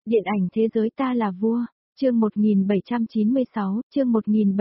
Điện ảnh thế giới ta là vua, chương 1796, chương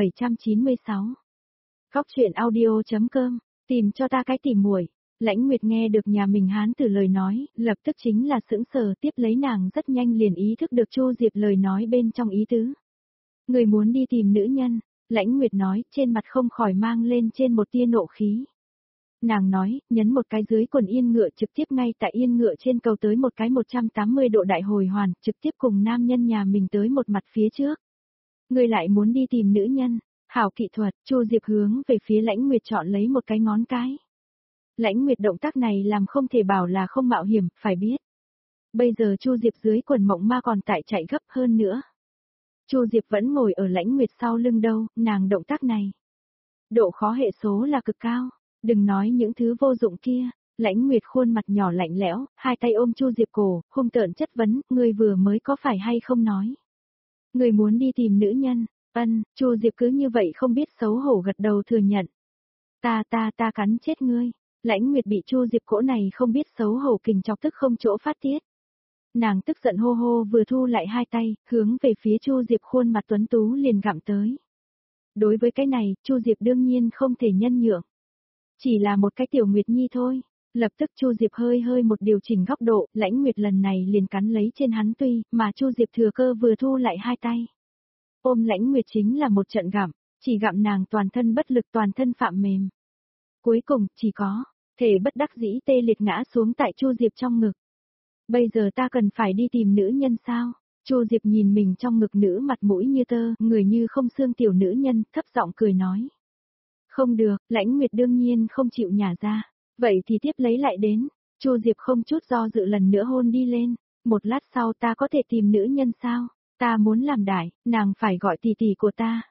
1796. Góc truyện audio.com, tìm cho ta cái tỉ muội. Lãnh Nguyệt nghe được nhà mình hán tử lời nói, lập tức chính là sững sờ, tiếp lấy nàng rất nhanh liền ý thức được Chu Diệp lời nói bên trong ý tứ. Người muốn đi tìm nữ nhân, Lãnh Nguyệt nói, trên mặt không khỏi mang lên trên một tia nộ khí. Nàng nói, nhấn một cái dưới quần yên ngựa trực tiếp ngay tại yên ngựa trên cầu tới một cái 180 độ đại hồi hoàn, trực tiếp cùng nam nhân nhà mình tới một mặt phía trước. Người lại muốn đi tìm nữ nhân, hảo kỹ thuật, Chu Diệp hướng về phía Lãnh Nguyệt chọn lấy một cái ngón cái. Lãnh Nguyệt động tác này làm không thể bảo là không mạo hiểm, phải biết. Bây giờ Chu Diệp dưới quần mộng ma còn tại chạy gấp hơn nữa. Chu Diệp vẫn ngồi ở Lãnh Nguyệt sau lưng đâu, nàng động tác này. Độ khó hệ số là cực cao. Đừng nói những thứ vô dụng kia, Lãnh Nguyệt khuôn mặt nhỏ lạnh lẽo, hai tay ôm Chu Diệp cổ, hung tợn chất vấn, ngươi vừa mới có phải hay không nói. Ngươi muốn đi tìm nữ nhân, Chu Diệp cứ như vậy không biết xấu hổ gật đầu thừa nhận. Ta cắn chết ngươi, Lãnh Nguyệt bị Chu Diệp cỗ này không biết xấu hổ kình chọc tức không chỗ phát tiết. Nàng tức giận hô hô vừa thu lại hai tay, hướng về phía Chu Diệp khuôn mặt tuấn tú liền gặm tới. Đối với cái này, Chu Diệp đương nhiên không thể nhân nhượng. Chỉ là một cái tiểu Nguyệt Nhi thôi, lập tức Chu Diệp hơi một điều chỉnh góc độ, Lãnh Nguyệt lần này liền cắn lấy trên hắn tuy, mà Chu Diệp thừa cơ vừa thu lại hai tay. Ôm Lãnh Nguyệt chính là một trận gặm, chỉ gặm nàng toàn thân bất lực toàn thân phạm mềm. Cuối cùng, chỉ có, thể bất đắc dĩ tê liệt ngã xuống tại Chu Diệp trong ngực. Bây giờ ta cần phải đi tìm nữ nhân sao? Chu Diệp nhìn mình trong ngực nữ mặt mũi như tơ, người như không xương tiểu nữ nhân, thấp giọng cười nói. Không được, Lãnh Nguyệt đương nhiên không chịu nhả ra. Vậy thì tiếp lấy lại đến. Chu Diệp không chút do dự lần nữa hôn đi lên. Một lát sau ta có thể tìm nữ nhân sao? Ta muốn làm đại, nàng phải gọi tỷ tỷ của ta.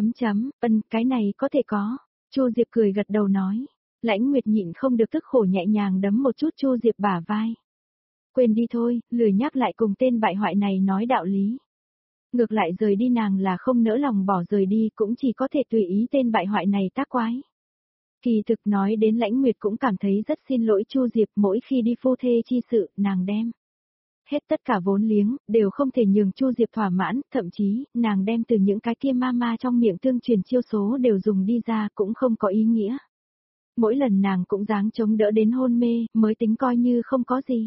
Cái này có thể có. Chu Diệp cười gật đầu nói. Lãnh Nguyệt nhịn không được tức khổ nhẹ nhàng đấm một chút Chu Diệp bả vai. Quên đi thôi, lười nhắc lại cùng tên bại hoại này nói đạo lý. Ngược lại rời đi nàng là không nỡ lòng bỏ rời đi cũng chỉ có thể tùy ý tên bại hoại này tác quái. Kỳ thực nói đến Lãnh Nguyệt cũng cảm thấy rất xin lỗi Chu Diệp mỗi khi đi phu thê chi sự, nàng đem. Hết tất cả vốn liếng, đều không thể nhường Chu Diệp thỏa mãn, thậm chí, nàng đem từ những cái kia ma trong miệng tương truyền chiêu số đều dùng đi ra cũng không có ý nghĩa. Mỗi lần nàng cũng dáng chống đỡ đến hôn mê, mới tính coi như không có gì.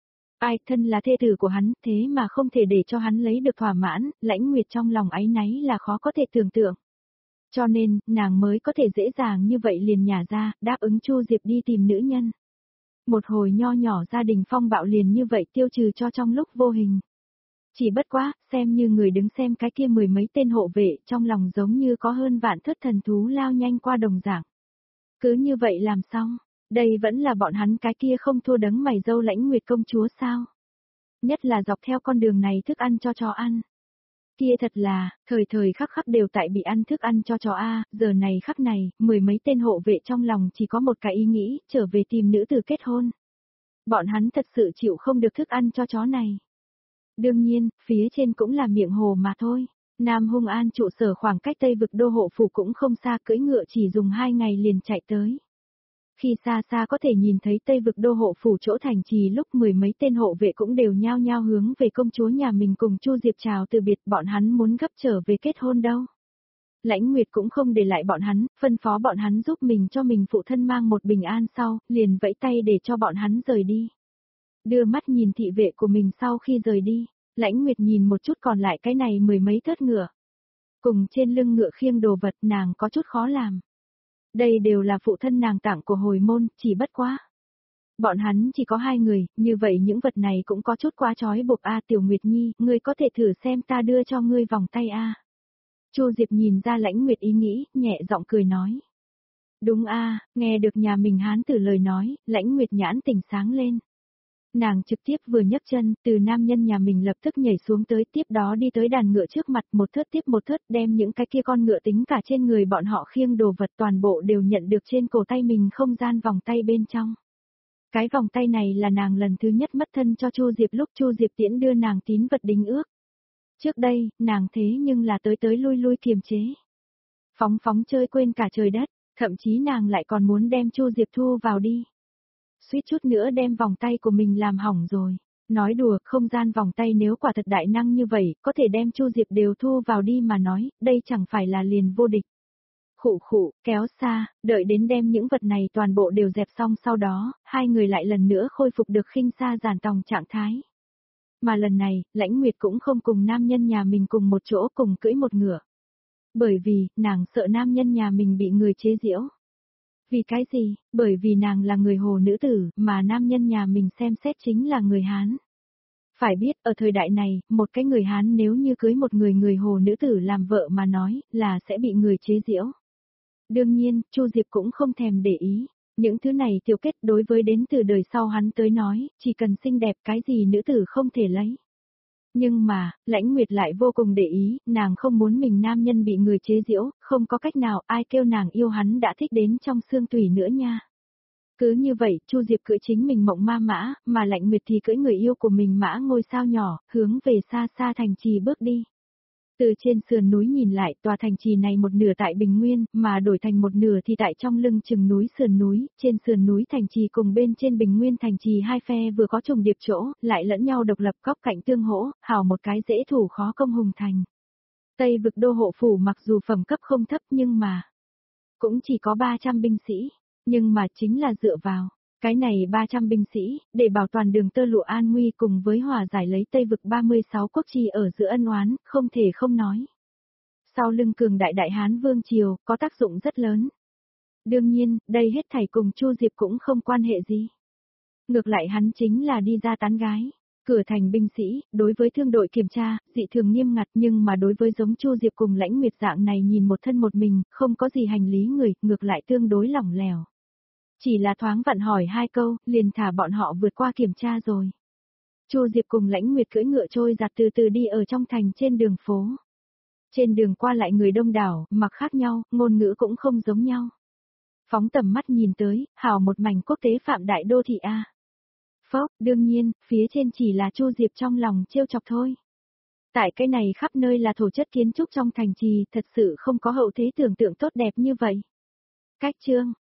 Ai thân là thê tử của hắn, thế mà không thể để cho hắn lấy được thỏa mãn, Lãnh Nguyệt trong lòng áy náy là khó có thể tưởng tượng. Cho nên, nàng mới có thể dễ dàng như vậy liền nhả ra, đáp ứng Chu Diệp đi tìm nữ nhân. Một hồi nho nhỏ gia đình phong bạo liền như vậy tiêu trừ cho trong lúc vô hình. Chỉ bất quá, xem như người đứng xem cái kia mười mấy tên hộ vệ, trong lòng giống như có hơn vạn thất thần thú lao nhanh qua đồng dạng. Cứ như vậy làm xong. Đây vẫn là bọn hắn cái kia không thua đấng mày dâu Lãnh Nguyệt công chúa sao? Nhất là dọc theo con đường này thức ăn cho chó ăn. Kia thật là, thời khắc khắc đều tại bị ăn thức ăn cho chó a, giờ này khắc này, mười mấy tên hộ vệ trong lòng chỉ có một cái ý nghĩ, trở về tìm nữ tử kết hôn. Bọn hắn thật sự chịu không được thức ăn cho chó này. Đương nhiên, phía trên cũng là miệng hồ mà thôi. Nam Hung An trụ sở khoảng cách Tây vực đô hộ phủ cũng không xa, cưỡi ngựa chỉ dùng 2 ngày liền chạy tới. Khi xa xa có thể nhìn thấy Tây vực đô hộ phủ chỗ thành trì lúc mười mấy tên hộ vệ cũng đều nhao nhao hướng về công chúa nhà mình cùng Chu Diệp chào từ biệt, bọn hắn muốn gấp trở về kết hôn đâu. Lãnh Nguyệt cũng không để lại bọn hắn, phân phó bọn hắn giúp mình cho mình phụ thân mang một bình an sau, liền vẫy tay để cho bọn hắn rời đi. Đưa mắt nhìn thị vệ của mình sau khi rời đi, Lãnh Nguyệt nhìn một chút còn lại cái này mười mấy thớt ngựa. Cùng trên lưng ngựa khiêng đồ vật nàng có chút khó làm. Đây đều là phụ thân nàng tặng của hồi môn, chỉ bất quá. Bọn hắn chỉ có 2 người, như vậy những vật này cũng có chút quá trói buộc a Tiểu Nguyệt Nhi, ngươi có thể thử xem ta đưa cho ngươi vòng tay a. Chu Diệp nhìn ra Lãnh Nguyệt ý nghĩ, nhẹ giọng cười nói. Đúng a, nghe được nhà mình hán tử lời nói, Lãnh Nguyệt nhãn tỉnh sáng lên. Nàng trực tiếp vừa nhấc chân, từ nam nhân nhà mình lập tức nhảy xuống tới, tiếp đó đi tới đàn ngựa trước mặt, một thớt tiếp một thớt đem những cái kia con ngựa tính cả trên người bọn họ khiêng đồ vật toàn bộ đều nhận được trên cổ tay mình không gian vòng tay bên trong. Cái vòng tay này là nàng lần thứ nhất mất thân cho Chu Diệp lúc Chu Diệp tiễn đưa nàng tín vật đính ước. Trước đây, nàng thế nhưng là tới lui kiềm chế. Phóng chơi quên cả trời đất, thậm chí nàng lại còn muốn đem Chu Diệp thu vào đi. Suýt chút nữa đem vòng tay của mình làm hỏng rồi. Nói đùa, không gian vòng tay nếu quả thật đại năng như vậy, có thể đem Chu Diệp đều thu vào đi mà nói, đây chẳng phải là liền vô địch. Khụ khụ, kéo xa, đợi đến đem những vật này toàn bộ đều dẹp xong sau đó, hai người lại lần nữa khôi phục được khinh xa giản tòng trạng thái. Mà lần này, Lãnh Nguyệt cũng không cùng nam nhân nhà mình cùng một chỗ cùng cưỡi một ngựa. Bởi vì, nàng sợ nam nhân nhà mình bị người chế giễu. Vì cái gì? Bởi vì nàng là người Hồ nữ tử, mà nam nhân nhà mình xem xét chính là người Hán. Phải biết, ở thời đại này, một cái người Hán nếu như cưới một người Hồ nữ tử làm vợ mà nói, là sẽ bị người chế giễu. Đương nhiên, Chu Diệp cũng không thèm để ý. Những thứ này tiểu kết đối với đến từ đời sau hắn tới nói, chỉ cần xinh đẹp cái gì nữ tử không thể lấy. Nhưng mà, Lãnh Nguyệt lại vô cùng để ý, nàng không muốn mình nam nhân bị người chế giễu, không có cách nào ai kêu nàng yêu hắn đã thích đến trong xương tủy nữa nha. Cứ như vậy, Chu Diệp cưỡi chính mình mộng ma mã, mà Lãnh Nguyệt thì cưỡi người yêu của mình mã ngôi sao nhỏ, hướng về xa xa thành trì bước đi. Từ trên sườn núi nhìn lại, tòa thành trì này một nửa tại Bình Nguyên, mà đổi thành một nửa thì tại trong lưng chừng núi, trên sườn núi thành trì cùng bên trên Bình Nguyên thành trì hai phe vừa có trùng điệp chỗ, lại lẫn nhau độc lập góc cạnh tương hỗ, hào một cái dễ thủ khó công hùng thành. Tây vực đô hộ phủ mặc dù phẩm cấp không thấp nhưng mà cũng chỉ có 300 binh sĩ, nhưng mà chính là dựa vào cái này 300 binh sĩ, để bảo toàn đường tơ lụa an nguy cùng với hòa giải lấy Tây vực 36 quốc chi ở giữa ân oán, không thể không nói. Sau lưng cường đại đại Hán Vương Triều, có tác dụng rất lớn. Đương nhiên, đây hết thảy cùng Chu Diệp cũng không quan hệ gì. Ngược lại hắn chính là đi ra tán gái. Cửa thành binh sĩ, đối với thương đội kiểm tra, dị thường nghiêm ngặt nhưng mà đối với giống Chu Diệp cùng Lãnh Nguyệt dạng này nhìn một thân một mình, không có gì hành lý người, ngược lại tương đối lỏng lẻo. Chỉ là thoáng vặn hỏi hai câu, liền thả bọn họ vượt qua kiểm tra rồi. Chu Diệp cùng Lãnh Nguyệt cưỡi ngựa trôi giặt từ từ đi ở trong thành trên đường phố. Trên đường qua lại người đông đảo, mặc khác nhau, ngôn ngữ cũng không giống nhau. Phóng tầm mắt nhìn tới, hào một mảnh quốc tế phạm đại đô thị A. Phốc, đương nhiên, phía trên chỉ là Chu Diệp trong lòng trêu chọc thôi. Tại cái này khắp nơi là thổ chất kiến trúc trong thành trì, thật sự không có hậu thế tưởng tượng tốt đẹp như vậy. Cách chương